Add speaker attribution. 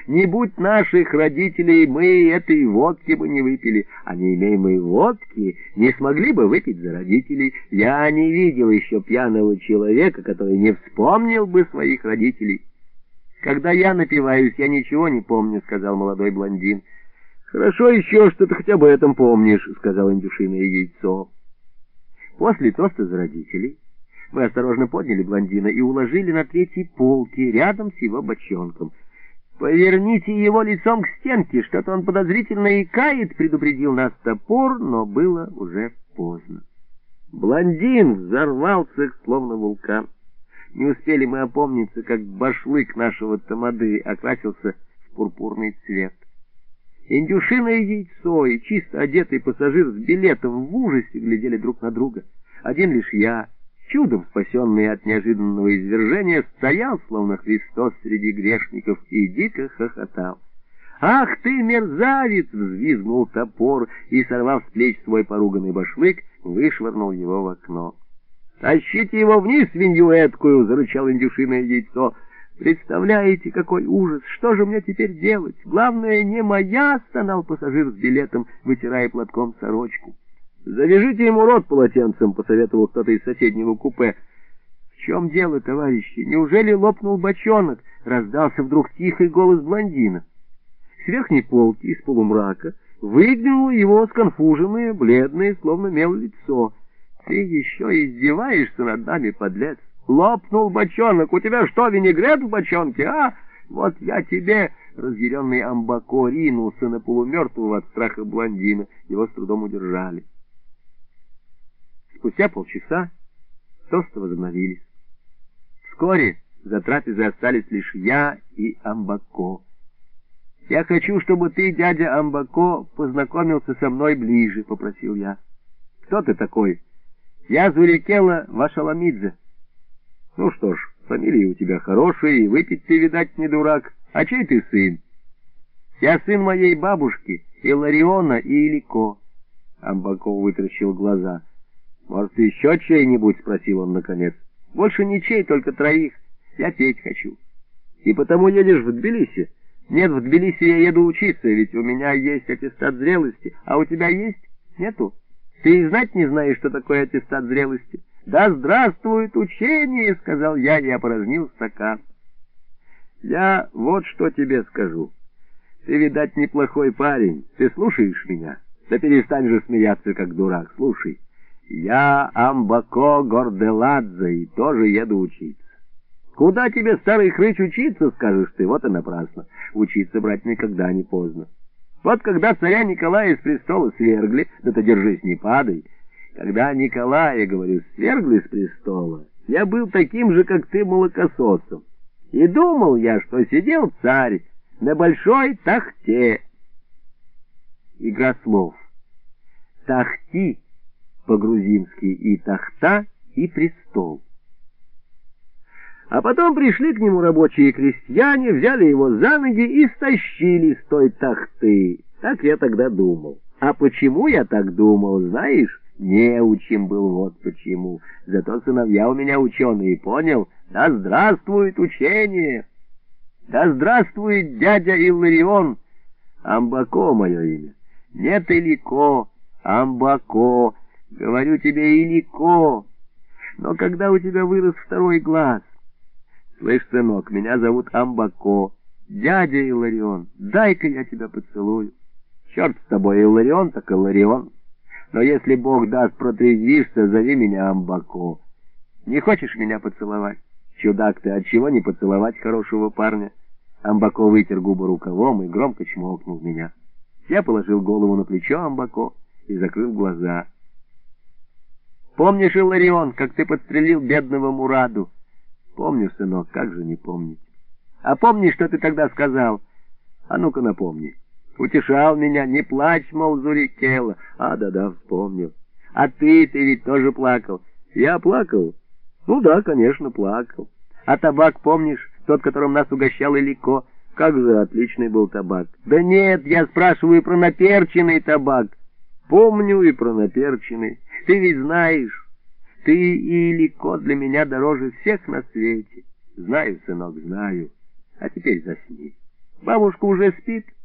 Speaker 1: Не будь наших родителей, мы этой водки бы не выпили, а не имея мы водки, не смогли бы выпить за родителей. Я не видел еще пьяного человека, который не вспомнил бы своих родителей. Когда я напиваюсь, я ничего не помню, — сказал молодой блондин. Хорошо еще, что ты хотя бы этом помнишь, — сказал индюшиное яйцо. После тоста за родителей мы осторожно подняли блондина и уложили на третьей полке рядом с его бочонком. «Поверните его лицом к стенке, что-то он подозрительно икает», — предупредил нас топор, но было уже поздно. Блондин взорвался, словно вулкан. Не успели мы опомниться, как башлык нашего тамады окрасился в пурпурный цвет. Индюшиное яйцо и чисто одетый пассажир с билетом в ужасе глядели друг на друга. Один лишь я, чудом спасенный от неожиданного извержения, стоял, словно Христос среди грешников, и дико хохотал. «Ах ты, мерзавец!» — взвизгнул топор и, сорвав с плеч свой поруганный башлык, вышвырнул его в окно. «Тащите его вниз, свинью эткую!» — зарычал индюшиное яйцо. «Представляете, какой ужас! Что же мне теперь делать? Главное, не моя!» — стонал пассажир с билетом, вытирая платком сорочку. «Завяжите ему рот полотенцем», — посоветовал кто-то из соседнего купе. «В чем дело, товарищи? Неужели лопнул бочонок?» — раздался вдруг тихий голос блондина. С верхней полки, из полумрака, выглянуло его сконфуженное, бледное, словно мел лицо. «Ты еще издеваешься над нами, подлец? Лопнул бочонок! У тебя что, винегрет в бочонке, а? Вот я тебе...» Разъяренный Амбако ринулся на полумертвого от страха блондина. Его с трудом удержали. Спустя полчаса тосты возобновились. Вскоре за трапезой остались лишь я и Амбако. «Я хочу, чтобы ты, дядя Амбако, познакомился со мной ближе», — попросил я. «Кто ты такой?» «Я Зурикела Вашаламидзе». «Ну что ж, фамилия у тебя хорошая, и выпить ты, видать, не дурак. А чей ты сын?» «Я сын моей бабушки, Илариона и Илико». Амбако вытаращил глаза. «Может, еще чей-нибудь?» — спросил он наконец. «Больше ничей, только троих. Я петь хочу». «И потому едешь в Тбилиси?» «Нет, в Тбилиси я еду учиться, ведь у меня есть аттестат зрелости. А у тебя есть? Нету? Ты и знать не знаешь, что такое аттестат зрелости?» «Да здравствует учение!» — сказал я и опорожнил стакан. «Я вот что тебе скажу. Ты, видать, неплохой парень. Ты слушаешь меня? Да перестань же смеяться, как дурак. Слушай. Я Амбако Горделадзе и тоже еду учиться». «Куда тебе, старый хрыч, учиться?» — скажешь ты. Вот и напрасно. Учиться, брать, никогда не поздно. Вот когда царя Николая с престола свергли, да ты держись, не падай. Когда Николая, говорю, свергли с престола, я был таким же, как ты, молокососом. И думал я, что сидел царь на большой тахте. Игра слов. Тахти по-грузински и тахта, и престол. А потом пришли к нему рабочие крестьяне, взяли его за ноги и стащили с той тахты. Так я тогда думал. А почему я так думал, знаешь? Неучим был, вот почему. Зато сыновья у меня ученые, понял? Да здравствует учение! Да здравствует дядя Илларион! Амбако мое имя. Нет, Илико, Амбако. Говорю тебе, Илико. Но когда у тебя вырос второй глаз... Слышь, сынок, меня зовут Амбако. Дядя Илларион, дай-ка я тебя поцелую. Черт с тобой, Илларион, так Илларион. Но если Бог даст, протрезвишься, зови меня Амбако. Не хочешь меня поцеловать? Чудак ты, отчего не поцеловать хорошего парня? Амбако вытер губы рукавом и громко чмокнул меня. Я положил голову на плечо Амбако и закрыл глаза. Помнишь, Илларион, как ты подстрелил бедного Мураду? Помню, сынок, как же не помнить. А помни, что ты тогда сказал? А ну-ка напомни. Утешал меня, не плачь, мол, Зурикела. А, да-да, вспомнил. А ты ведь тоже плакал. Я плакал? Ну да, конечно, плакал. А табак помнишь, тот, которым нас угощал Илико? Как же отличный был табак. Да нет, я спрашиваю про наперченный табак. Помню и про наперченный. Ты ведь знаешь, ты и Илико для меня дороже всех на свете. Знаю, сынок, знаю. А теперь засни. Бабушка уже спит.